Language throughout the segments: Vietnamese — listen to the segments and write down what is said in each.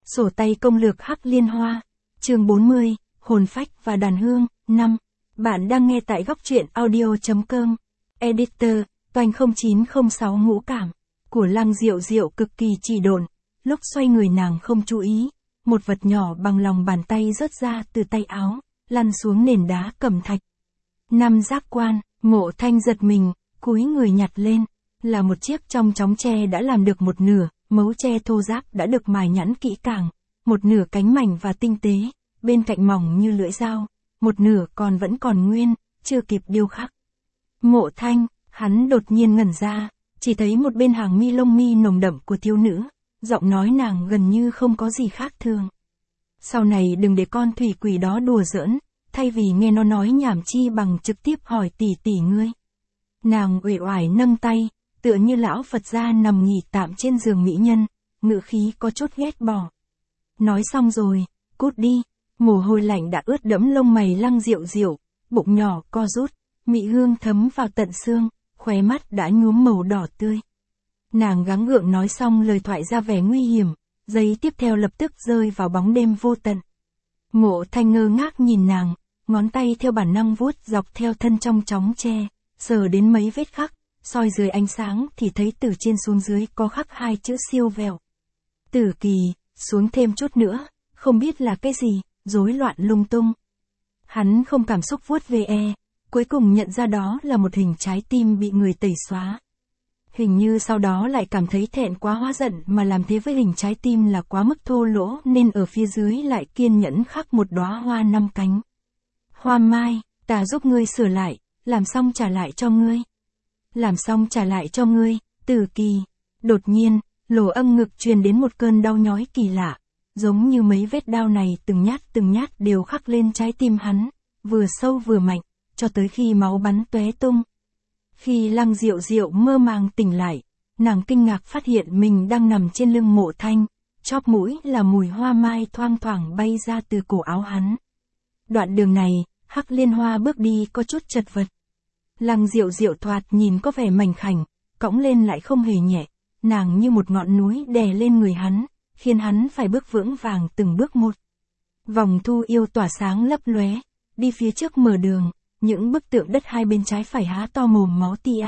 Sổ tay công lược Hắc Liên Hoa, chương 40, hồn phách và đàn hương, 5. Bạn đang nghe tại góc truyện audio.com. Editor, Toanh 0906 ngũ cảm, của Lăng Diệu Diệu cực kỳ trì độn. Lúc xoay người nàng không chú ý, một vật nhỏ bằng lòng bàn tay rớt ra từ tay áo, lăn xuống nền đá cẩm thạch. Năm giác quan, Mộ Thanh giật mình, cúi người nhặt lên, là một chiếc trong chóng tre đã làm được một nửa, mấu tre thô ráp đã được mài nhẵn kỹ càng, một nửa cánh mảnh và tinh tế, bên cạnh mỏng như lưỡi dao, một nửa còn vẫn còn nguyên, chưa kịp điêu khắc. Mộ Thanh, hắn đột nhiên ngẩn ra, chỉ thấy một bên hàng mi lông mi nồng đậm của thiếu nữ, giọng nói nàng gần như không có gì khác thường. Sau này đừng để con thủy quỷ đó đùa giỡn, thay vì nghe nó nói nhảm chi bằng trực tiếp hỏi tỷ tỷ ngươi. Nàng uể oải nâng tay, tựa như lão Phật gia nằm nghỉ tạm trên giường mỹ nhân, ngữ khí có chút ghét bỏ. Nói xong rồi, cút đi. Mồ hôi lạnh đã ướt đẫm lông mày Lăng Diệu Diệu, bụng nhỏ co rút, mị hương thấm vào tận xương, khóe mắt đã nhuốm màu đỏ tươi. Nàng gắng gượng nói xong lời thoại ra vẻ nguy hiểm, giây tiếp theo lập tức rơi vào bóng đêm vô tận. Mộ Thanh ngơ ngác nhìn nàng, ngón tay theo bản năng vuốt dọc theo thân trong chóng tre, sờ đến mấy vết khắc, soi dưới ánh sáng thì thấy từ trên xuống dưới có khắc hai chữ siêu vẹo. Tử kỳ, xuống thêm chút nữa, không biết là cái gì, rối loạn lung tung. Hắn không cảm xúc vuốt ve, cuối cùng nhận ra đó là một hình trái tim bị người tẩy xóa. Hình như sau đó lại cảm thấy thẹn quá hóa giận mà làm thế với hình trái tim là quá mức thô lỗ nên ở phía dưới lại kiên nhẫn khắc một đóa hoa 5 cánh. Hoa mai, ta giúp ngươi sửa lại, làm xong trả lại cho ngươi. Làm xong trả lại cho ngươi, Tử kỳ. Đột nhiên, lỗ âm ngực truyền đến một cơn đau nhói kỳ lạ, giống như mấy vết đao này từng nhát đều khắc lên trái tim hắn, vừa sâu vừa mạnh, cho tới khi máu bắn tóe tung. Khi Lăng Diệu Diệu mơ màng tỉnh lại, nàng kinh ngạc phát hiện mình đang nằm trên lưng Mộ Thanh, chóp mũi là mùi hoa mai thoang thoảng bay ra từ cổ áo hắn. Đoạn đường này, Hắc Liên Hoa bước đi có chút chật vật. Lăng Diệu Diệu thoạt nhìn có vẻ mảnh khảnh, cõng lên lại không hề nhẹ, nàng như một ngọn núi đè lên người hắn, khiến hắn phải bước vững vàng từng bước một. Vòng thu yêu tỏa sáng lấp lóe, đi phía trước mở đường, những bức tượng đất hai bên trái phải há to mồm máu tia,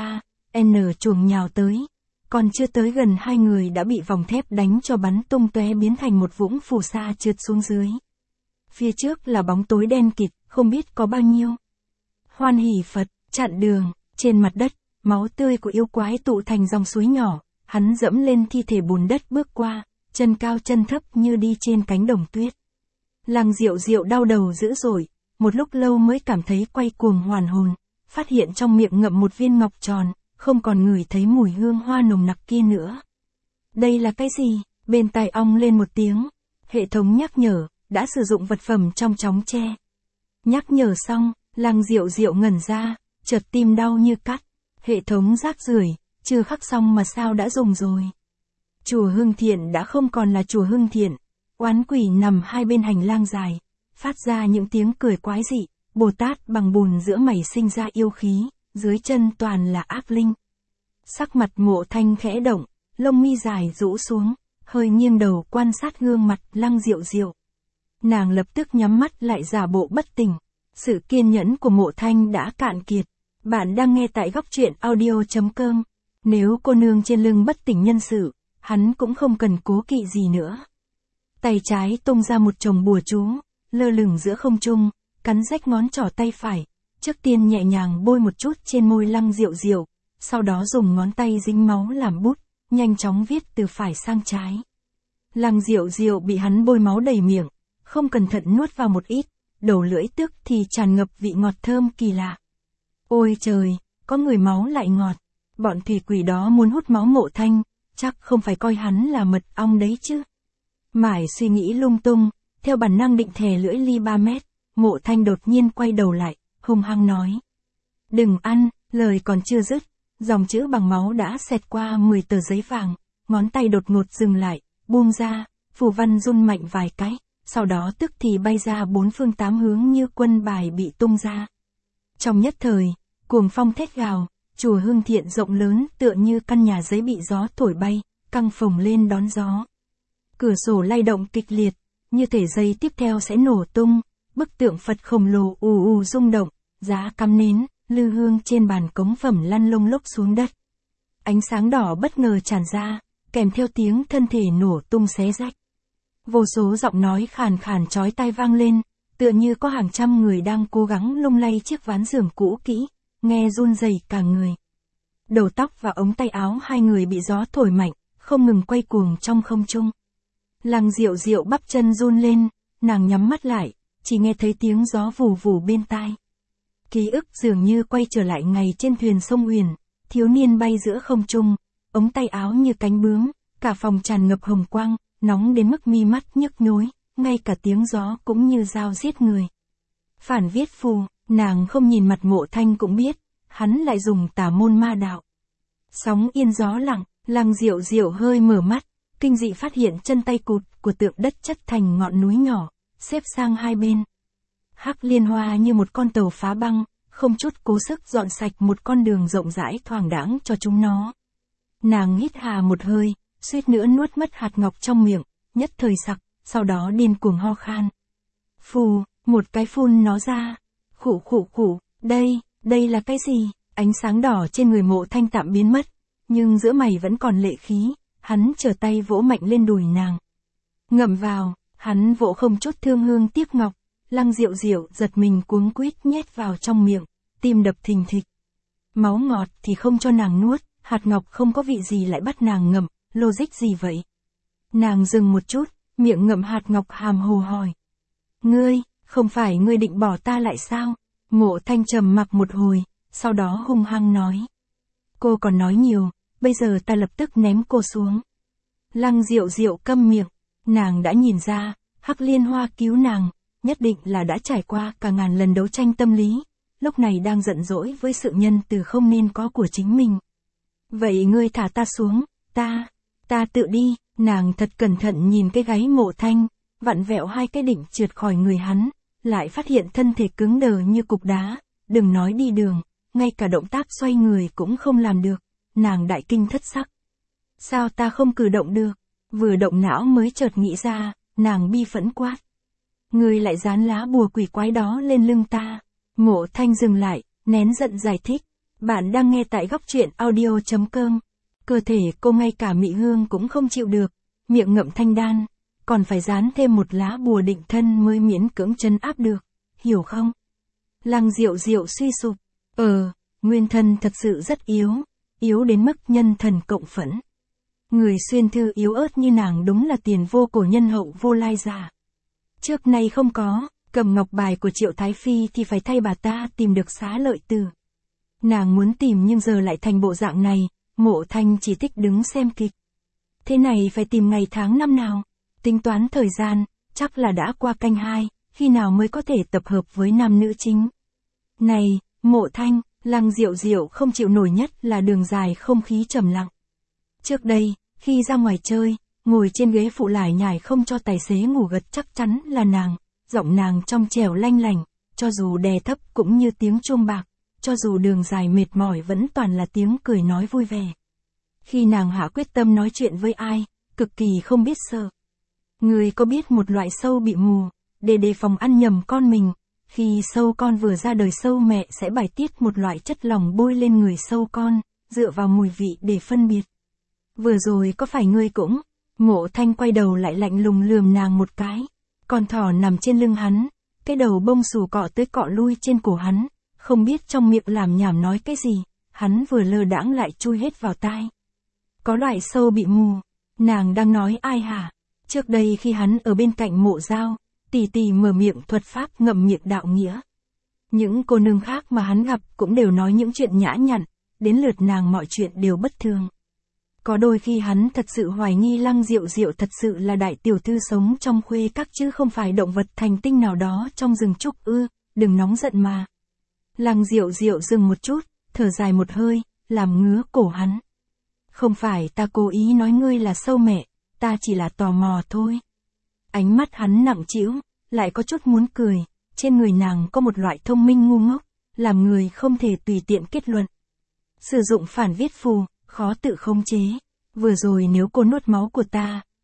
chuồng nhào tới. Còn chưa tới gần hai người đã bị vòng thép đánh cho bắn tung tóe biến thành một vũng phù sa trượt xuống dưới. Phía trước là bóng tối đen kịt, không biết có bao nhiêu. Hoan hỷ Phật, chặn đường, trên mặt đất, máu tươi của yêu quái tụ thành dòng suối nhỏ, hắn dẫm lên thi thể bùn đất bước qua, chân cao chân thấp như đi trên cánh đồng tuyết. Lăng Diệu Diệu đau đầu dữ dội, một lúc lâu mới cảm thấy quay cuồng hoàn hồn, phát hiện trong miệng ngậm một viên ngọc tròn, không còn ngửi thấy mùi hương hoa nồng nặc kia nữa. Đây là cái gì? Bên tai ong lên một tiếng, hệ thống nhắc nhở, đã sử dụng vật phẩm trong chóng tre. Nhắc nhở xong, Lăng Diệu Diệu ngẩn ra, chợt tim đau như cắt, hệ thống rác rưởi, chưa khắc xong mà sao đã dùng rồi. Chùa Hưng Thiện đã không còn là chùa Hưng Thiện, oán quỷ nằm hai bên hành lang dài, phát ra những tiếng cười quái dị, Bồ Tát bằng bùn giữa mày sinh ra yêu khí, dưới chân toàn là ác linh. Sắc mặt Mộ Thanh khẽ động, lông mi dài rũ xuống, hơi nghiêng đầu quan sát gương mặt Lăng Diệu Diệu. Nàng lập tức nhắm mắt lại giả bộ bất tỉnh, sự kiên nhẫn của Mộ Thanh đã cạn kiệt. Bạn đang nghe tại góc truyện audio.com. Nếu cô nương trên lưng bất tỉnh nhân sự, hắn cũng không cần cố kỵ gì nữa. Tay trái tung ra một chồng bùa chú, lơ lửng giữa không trung, cắn rách ngón trỏ tay phải, trước tiên nhẹ nhàng bôi một chút trên môi Lăng Diệu Diệu, sau đó dùng ngón tay dính máu làm bút, nhanh chóng viết từ phải sang trái. Lăng Diệu Diệu bị hắn bôi máu đầy miệng, không cẩn thận nuốt vào một ít, đầu lưỡi tức thì tràn ngập vị ngọt thơm kỳ lạ. Ôi trời, có người máu lại ngọt, bọn thủy quỷ đó muốn hút máu Mộ Thanh, chắc không phải coi hắn là mật ong đấy chứ. Mải suy nghĩ lung tung, theo bản năng định thè lưỡi ly 3 mét, Mộ Thanh đột nhiên quay đầu lại, hung hăng nói. Đừng ăn, lời còn chưa dứt, dòng chữ bằng máu đã xẹt qua 10 tờ giấy vàng, ngón tay đột ngột dừng lại, buông ra, phù văn run mạnh vài cái, sau đó tức thì bay ra 4 phương 8 hướng như quân bài bị tung ra. Trong nhất thời, cuồng phong thét gào, chùa Hưng Thiện rộng lớn tựa như căn nhà giấy bị gió thổi bay, căng phồng lên đón gió. Cửa sổ lay động kịch liệt, như thể giây tiếp theo sẽ nổ tung, bức tượng Phật khổng lồ ù ù rung động, giá cắm nến, lư hương trên bàn cống phẩm lăn lông lốc xuống đất. Ánh sáng đỏ bất ngờ tràn ra, kèm theo tiếng thân thể nổ tung xé rách. Vô số giọng nói khàn khàn chói tai vang lên, tựa như có hàng trăm người đang cố gắng lung lay chiếc ván giường cũ kỹ, nghe run rẩy cả người. Đầu tóc và ống tay áo hai người bị gió thổi mạnh, không ngừng quay cuồng trong không trung. Lăng Diệu Diệu bắp chân run lên, nàng nhắm mắt lại, chỉ nghe thấy tiếng gió vù vù bên tai. Ký ức dường như quay trở lại ngày trên thuyền sông Huyền, thiếu niên bay giữa không trung, ống tay áo như cánh bướm, cả phòng tràn ngập hồng quang, nóng đến mức mi mắt nhức nhối, ngay cả tiếng gió cũng như dao giết người. Phản viết phù, nàng không nhìn mặt Mộ Thanh cũng biết, hắn lại dùng tà môn ma đạo. Sóng yên gió lặng, Lăng Diệu Diệu hơi mở mắt, kinh dị phát hiện chân tay cụt của tượng đất chất thành ngọn núi nhỏ, xếp sang hai bên. Hắc Liên Hoa như một con tàu phá băng, không chút cố sức dọn sạch một con đường rộng rãi thoáng đãng cho chúng nó. Nàng hít hà một hơi, suýt nữa nuốt mất hạt ngọc trong miệng, nhất thời sặc, sau đó điên cuồng ho khan. Phù, một cái phun nó ra. Khụ khụ khụ, đây là cái gì? Ánh sáng đỏ trên người Mộ Thanh tạm biến mất, nhưng giữa mày vẫn còn lệ khí, hắn trở tay vỗ mạnh lên đùi nàng. Ngậm vào, hắn vỗ không chút thương hương tiếc ngọc, Lăng Diệu Diệu giật mình cuống quýt nhét vào trong miệng, tim đập thình thịch. Máu ngọt thì không cho nàng nuốt, hạt ngọc không có vị gì lại bắt nàng ngậm, logic gì vậy? Nàng dừng một chút, miệng ngậm hạt ngọc hàm hồ hỏi. Ngươi, không phải ngươi định bỏ ta lại sao? Mộ Thanh trầm mặc một hồi, sau đó hung hăng nói. Cô còn nói nhiều, bây giờ ta lập tức ném cô xuống. Lăng Diệu Diệu câm miệng, nàng đã nhìn ra, Hắc Liên Hoa cứu nàng, nhất định là đã trải qua cả ngàn lần đấu tranh tâm lý, lúc này đang giận dỗi với sự nhân từ không nên có của chính mình. Vậy ngươi thả ta xuống, ta tự đi, nàng thật cẩn thận nhìn cái gáy Mộ Thanh, vặn vẹo hai cái định trượt khỏi người hắn, lại phát hiện thân thể cứng đờ như cục đá, đừng nói đi đường, ngay cả động tác xoay người cũng không làm được, nàng đại kinh thất sắc. Sao ta không cử động được? Vừa động não mới chợt nghĩ ra, nàng bi phẫn quát. Ngươi lại dán lá bùa quỷ quái đó lên lưng ta. Mộ Thanh dừng lại, nén giận giải thích. Bạn đang nghe tại góc truyện audio.com. Cơ thể cô ngay cả mị hương cũng không chịu được, miệng ngậm thanh đan, còn phải dán thêm một lá bùa định thân mới miễn cưỡng trấn áp được, hiểu không? Lăng Diệu Diệu suy sụp. Nguyên thân thật sự rất yếu đến mức nhân thần cộng phẫn. Người xuyên thư yếu ớt như nàng đúng là tiền vô cổ nhân hậu vô lai giả. Trước nay không có, cầm ngọc bài của Triệu Thái Phi thì phải thay bà ta tìm được xá lợi tử. Nàng muốn tìm nhưng giờ lại thành bộ dạng này, Mộ Thanh chỉ thích đứng xem kịch. Thế này phải tìm ngày tháng năm nào? Tính toán thời gian, chắc là đã qua canh 2, khi nào mới có thể tập hợp với nam nữ chính. Này, Mộ Thanh, Lăng Diệu Diệu không chịu nổi nhất là đường dài không khí trầm lặng. Trước đây, khi ra ngoài chơi, ngồi trên ghế phụ lải nhải không cho tài xế ngủ gật chắc chắn là nàng, giọng nàng trong trẻo lanh lảnh, cho dù đè thấp cũng như tiếng chuông bạc, cho dù đường dài mệt mỏi vẫn toàn là tiếng cười nói vui vẻ. Khi nàng hạ quyết tâm nói chuyện với ai, cực kỳ không biết sợ. Người có biết một loại sâu bị mù, để đề phòng ăn nhầm con mình, khi sâu con vừa ra đời sâu mẹ sẽ bài tiết một loại chất lỏng bôi lên người sâu con, dựa vào mùi vị để phân biệt. Vừa rồi có phải ngươi cũng? Mộ Thanh quay đầu lại lạnh lùng lườm nàng một cái. Con thỏ nằm trên lưng hắn, cái đầu bông xù cọ tới cọ lui trên cổ hắn, không biết trong miệng làm nhảm nói cái gì, hắn vừa lơ đãng lại chui hết vào tai. Có loại sâu bị mù, nàng đang nói ai hả? Trước đây khi hắn ở bên cạnh Mộ Giao, tỷ tỷ mở miệng thuật pháp ngậm miệng đạo nghĩa. Những cô nương khác mà hắn gặp cũng đều nói những chuyện nhã nhặn, đến lượt nàng mọi chuyện đều bất thường. Có đôi khi hắn thật sự hoài nghi Lăng Diệu Diệu thật sự là đại tiểu thư sống trong khuê các chứ không phải động vật thành tinh nào đó trong rừng trúc đừng nóng giận mà. Lăng Diệu Diệu dừng một chút, thở dài một hơi, làm ngứa cổ hắn. Không phải ta cố ý nói ngươi là sâu mẹ, ta chỉ là tò mò thôi. Ánh mắt hắn nặng trĩu, lại có chút muốn cười, trên người nàng có một loại thông minh ngu ngốc, làm người không thể tùy tiện kết luận. Sử dụng phản viết phù, khó tự khống chế. Vừa rồi nếu cô nuốt máu của ta,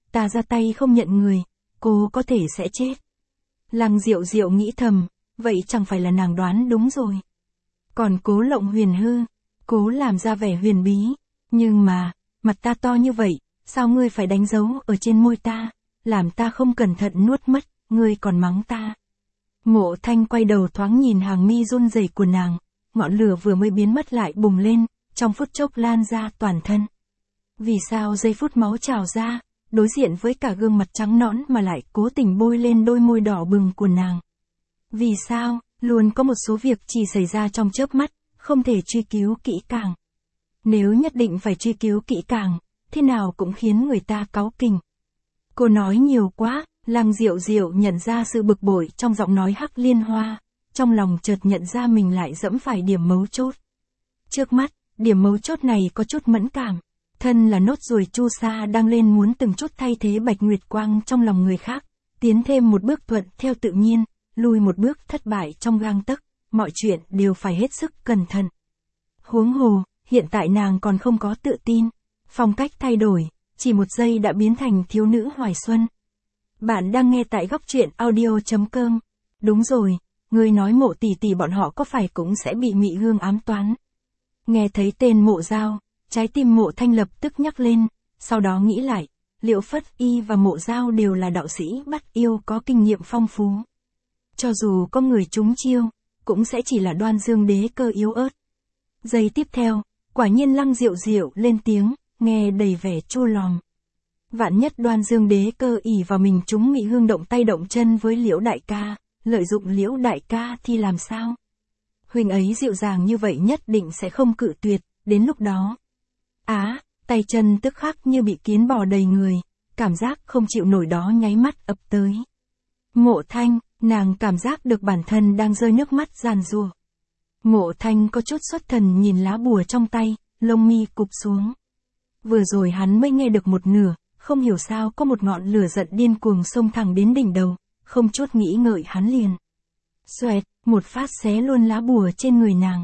ta ra tay không nhận người, cô có thể sẽ chết. Lăng Diệu Diệu nghĩ thầm, vậy chẳng phải là nàng đoán đúng rồi. Còn cố lộng huyền hư, cố làm ra vẻ huyền bí, nhưng mà, mặt ta to như vậy, sao ngươi phải đánh dấu ở trên môi ta, làm ta không cẩn thận nuốt mất, ngươi còn mắng ta. Mộ Thanh quay đầu thoáng nhìn hàng mi run rẩy của nàng, ngọn lửa vừa mới biến mất lại bùng lên, trong phút chốc lan ra toàn thân. Vì sao giây phút máu trào ra, đối diện với cả gương mặt trắng nõn mà lại cố tình bôi lên đôi môi đỏ bừng của nàng? Vì sao, luôn có một số việc chỉ xảy ra trong chớp mắt, không thể truy cứu kỹ càng. Nếu nhất định phải truy cứu kỹ càng, thế nào cũng khiến người ta cáu kỉnh. Cô nói nhiều quá, Lăng Diệu Diệu nhận ra sự bực bội trong giọng nói Hắc Liên Hoa, trong lòng chợt nhận ra mình lại dẫm phải điểm mấu chốt. Trước mắt, điểm mấu chốt này có chút mẫn cảm, thân là nốt ruồi chu sa đang lên muốn từng chút thay thế Bạch Nguyệt Quang trong lòng người khác, tiến thêm một bước thuận theo tự nhiên, lùi một bước thất bại trong gang tấc, mọi chuyện đều phải hết sức cẩn thận. Huống hồ, hiện tại nàng còn không có tự tin, phong cách thay đổi, chỉ một giây đã biến thành thiếu nữ hoài xuân. Bạn đang nghe tại góc truyện audio.com. Đúng rồi, ngươi nói Mộ tỷ tỷ bọn họ có phải cũng sẽ bị Mị Hương ám toán? Nghe thấy tên Mộ Giao, trái tim Mộ Thanh lập tức nhắc lên, sau đó nghĩ lại, Liễu Phất Y và Mộ Giao đều là đạo sĩ bắt yêu có kinh nghiệm phong phú. Cho dù có người trúng chiêu, cũng sẽ chỉ là Đoan Dương Đế Cơ yếu ớt. Giây tiếp theo, quả nhiên Lăng Diệu Diệu lên tiếng, nghe đầy vẻ chua lòm. Vạn nhất Đoan Dương Đế Cơ ỷ vào mình chúng Mị Hương động tay động chân với Liễu đại ca, lợi dụng Liễu đại ca thì làm sao? Huynh ấy dịu dàng như vậy nhất định sẽ không cự tuyệt, đến lúc đó. Tay chân tức khắc như bị kiến bò đầy người, cảm giác không chịu nổi đó nháy mắt ập tới. Mộ Thanh, nàng cảm giác được bản thân đang rơi nước mắt giàn giụa. Mộ Thanh có chút xuất thần nhìn lá bùa trong tay, lông mi cụp xuống. Vừa rồi hắn mới nghe được một nửa, không hiểu sao có một ngọn lửa giận điên cuồng xông thẳng đến đỉnh đầu, không chút nghĩ ngợi hắn liền. Xoẹt, một phát xé luôn lá bùa trên người nàng.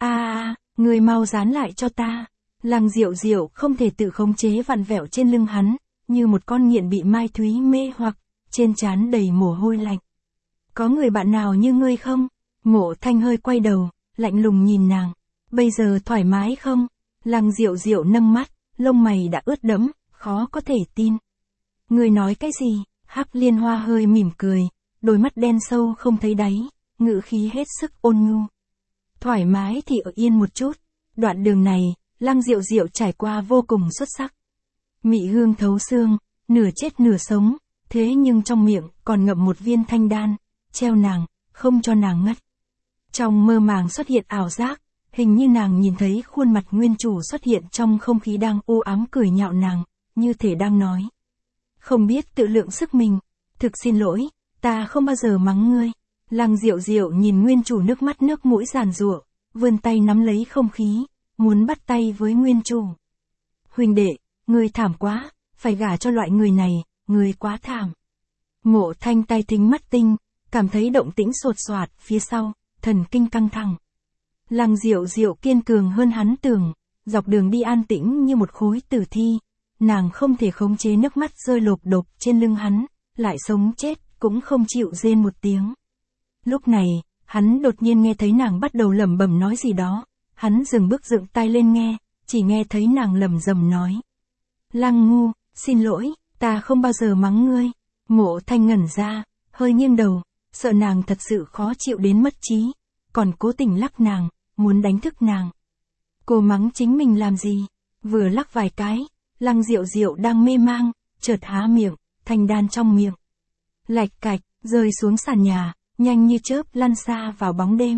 Người mau dán lại cho ta. Lăng Diệu Diệu không thể tự khống chế vặn vẹo trên lưng hắn, như một con nghiện bị Mai Thúy mê hoặc, trên trán đầy mồ hôi lạnh. Có người bạn nào như ngươi không? Mộ Thanh hơi quay đầu, lạnh lùng nhìn nàng. Bây giờ thoải mái không? Lăng Diệu Diệu nâng mắt, lông mày đã ướt đẫm, khó có thể tin. Ngươi nói cái gì? Hắc Liên Hoa hơi mỉm cười, đôi mắt đen sâu không thấy đáy, ngữ khí hết sức ôn nhu. Thoải mái thì ở yên một chút. Đoạn đường này, Lăng Diệu Diệu trải qua vô cùng xuất sắc. Mị Hương thấu xương, nửa chết nửa sống, thế nhưng trong miệng còn ngậm một viên thanh đan, treo nàng, không cho nàng ngất. Trong mơ màng xuất hiện ảo giác, hình như nàng nhìn thấy khuôn mặt nguyên chủ xuất hiện trong không khí đang u ám cười nhạo nàng, như thể đang nói. Không biết tự lượng sức mình, thực xin lỗi, ta không bao giờ mắng ngươi. Lăng Diệu Diệu nhìn nguyên chủ nước mắt nước mũi giàn giụa, vươn tay nắm lấy không khí, muốn bắt tay với nguyên chủ. Huynh đệ, ngươi thảm quá, phải gả cho loại người này, ngươi quá thảm. Mộ Thanh tay thính mắt tinh, cảm thấy động tĩnh sột soạt phía sau, thần kinh căng thẳng. Lăng Diệu Diệu kiên cường hơn hắn tưởng, dọc đường đi an tĩnh như một khối tử thi, nàng không thể khống chế nước mắt rơi lộp đột trên lưng hắn, lại sống chết cũng không chịu rên một tiếng. Lúc này, hắn đột nhiên nghe thấy nàng bắt đầu lẩm bẩm nói gì đó, hắn dừng bước dựng tai lên nghe, chỉ nghe thấy nàng lẩm rẩm nói. Lăng ngu, xin lỗi, ta không bao giờ mắng ngươi. Mộ Thanh ngẩn ra, hơi nghiêng đầu, sợ nàng thật sự khó chịu đến mất trí, còn cố tình lắc nàng, muốn đánh thức nàng. Cô mắng chính mình làm gì? Vừa lắc vài cái, Lăng Diệu Diệu đang mê mang, chợt há miệng, thanh đan trong miệng. Lạch cạch, rơi xuống sàn nhà, nhanh như chớp lăn xa vào bóng đêm.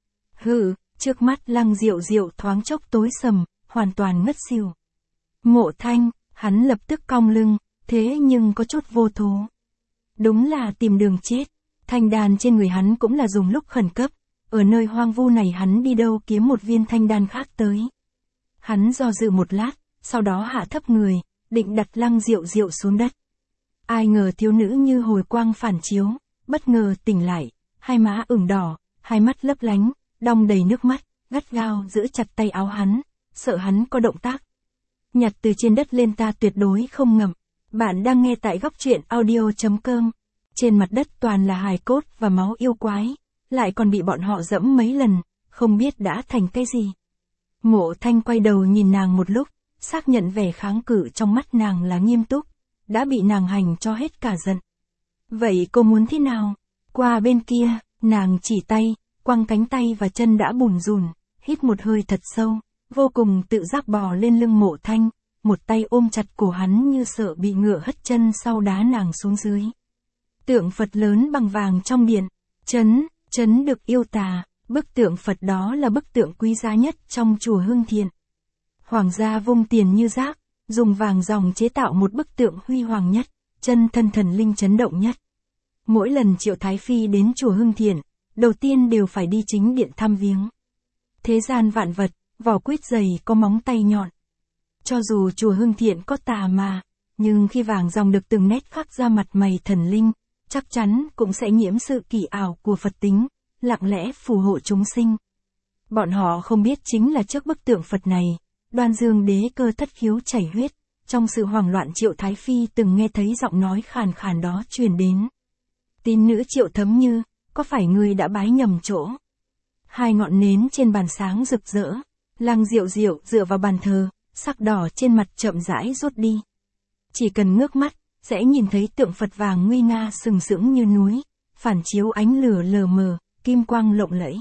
Trước mắt Lăng Diệu Diệu thoáng chốc tối sầm, hoàn toàn ngất xỉu. Mộ Thanh, hắn lập tức cong lưng, thế nhưng có chút vô thố. Đúng là tìm đường chết, thanh đan trên người hắn cũng là dùng lúc khẩn cấp, ở nơi hoang vu này hắn đi đâu kiếm một viên thanh đan khác tới. Hắn do dự một lát, sau đó hạ thấp người, định đặt Lăng Diệu Diệu xuống đất. Ai ngờ thiếu nữ như hồi quang phản chiếu, bất ngờ tỉnh lại, hai má ửng đỏ, hai mắt lấp lánh, đong đầy nước mắt, gắt gao giữ chặt tay áo hắn, sợ hắn có động tác. Nhặt từ trên đất lên ta tuyệt đối không ngậm. Bạn đang nghe tại góc truyện audio.com. Trên mặt đất toàn là hài cốt và máu yêu quái, lại còn bị bọn họ dẫm mấy lần, không biết đã thành cái gì. Mộ Thanh quay đầu nhìn nàng một lúc, xác nhận vẻ kháng cự trong mắt nàng là nghiêm túc, đã bị nàng hành cho hết cả giận. Vậy cô muốn thế nào? Qua bên kia, nàng chỉ tay, quăng cánh tay và chân đã bùn rùn, hít một hơi thật sâu, vô cùng tự giác bò lên lưng Mộ Thanh, một tay ôm chặt cổ hắn như sợ bị ngựa hất chân sau đá nàng xuống dưới. Tượng Phật lớn bằng vàng trong điện, chấn được yêu tà, bức tượng Phật đó là bức tượng quý giá nhất trong chùa Hưng Thiện. Hoàng gia vung tiền như rác, dùng vàng ròng chế tạo một bức tượng huy hoàng nhất, chân thân thần linh chấn động nhất. Mỗi lần Triệu Thái Phi đến chùa Hưng Thiện, đầu tiên đều phải đi chính điện thăm viếng. Thế gian vạn vật, vỏ quýt dày có móng tay nhọn. Cho dù chùa Hưng Thiện có tà mà, nhưng khi vàng ròng được từng nét khắc ra mặt mày thần linh, chắc chắn cũng sẽ nhiễm sự kỳ ảo của Phật tính, lặng lẽ phù hộ chúng sinh. Bọn họ không biết chính là trước bức tượng Phật này, Đoan Dương đế cơ thất khiếu chảy huyết, trong sự hoảng loạn Triệu Thái Phi từng nghe thấy giọng nói khàn khàn đó truyền đến. Tín nữ Triệu Thấm Như, có phải ngươi đã bái nhầm chỗ? Hai ngọn nến trên bàn sáng rực rỡ, Lăng Diệu Diệu dựa vào bàn thờ, sắc đỏ trên mặt chậm rãi rút đi. Chỉ cần ngước mắt, sẽ nhìn thấy tượng Phật vàng nguy nga sừng sững như núi, phản chiếu ánh lửa lờ mờ, kim quang lộng lẫy.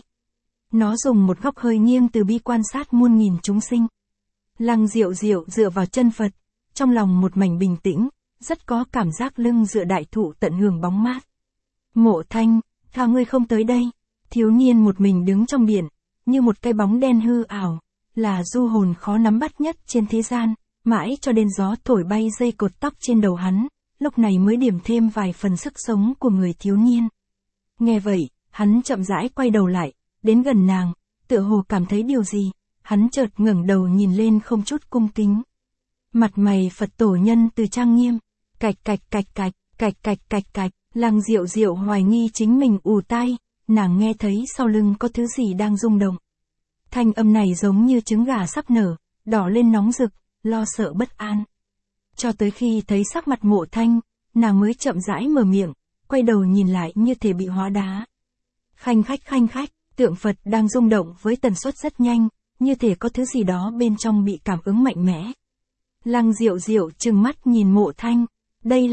Nó dùng một góc hơi nghiêng từ bi quan sát muôn nghìn chúng sinh. Lăng Diệu Diệu dựa vào chân Phật, trong lòng một mảnh bình tĩnh, rất có cảm giác lưng dựa đại thụ tận hưởng bóng mát. Mộ Thanh, thà ngươi không tới đây. Thiếu niên một mình đứng trong biển, như một cái bóng đen hư ảo, là du hồn khó nắm bắt nhất trên thế gian, mãi cho đến gió thổi bay dây cột tóc trên đầu hắn, lúc này mới điểm thêm vài phần sức sống của người thiếu niên. Nghe vậy, hắn chậm rãi quay đầu lại, đến gần nàng, tựa hồ cảm thấy điều gì, hắn chợt ngẩng đầu nhìn lên không chút cung kính. Mặt mày Phật tổ nhân từ trang nghiêm, cạch cạch cạch cạch, cạch cạch cạch cạch, Lăng Diệu Diệu hoài nghi chính mình ù tai, nàng nghe thấy sau lưng có thứ gì đang rung động. Thanh âm này giống như trứng gà sắp nở, đỏ lên nóng rực, lo sợ bất an. Cho tới khi thấy sắc mặt Mộ Thanh, nàng mới chậm rãi mở miệng, quay đầu nhìn lại như thể bị hóa đá. Khanh khách, tượng Phật đang rung động với tần suất rất nhanh, như thể có thứ gì đó bên trong bị cảm ứng mạnh mẽ. Lăng Diệu Diệu trừng mắt nhìn Mộ Thanh, đây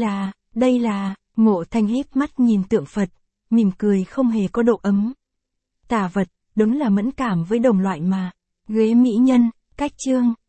là, Mộ Thanh híp mắt nhìn tượng Phật, mỉm cười không hề có độ ấm. Tà vật, đúng là mẫn cảm với đồng loại mà. Ghế mỹ nhân, cách chương.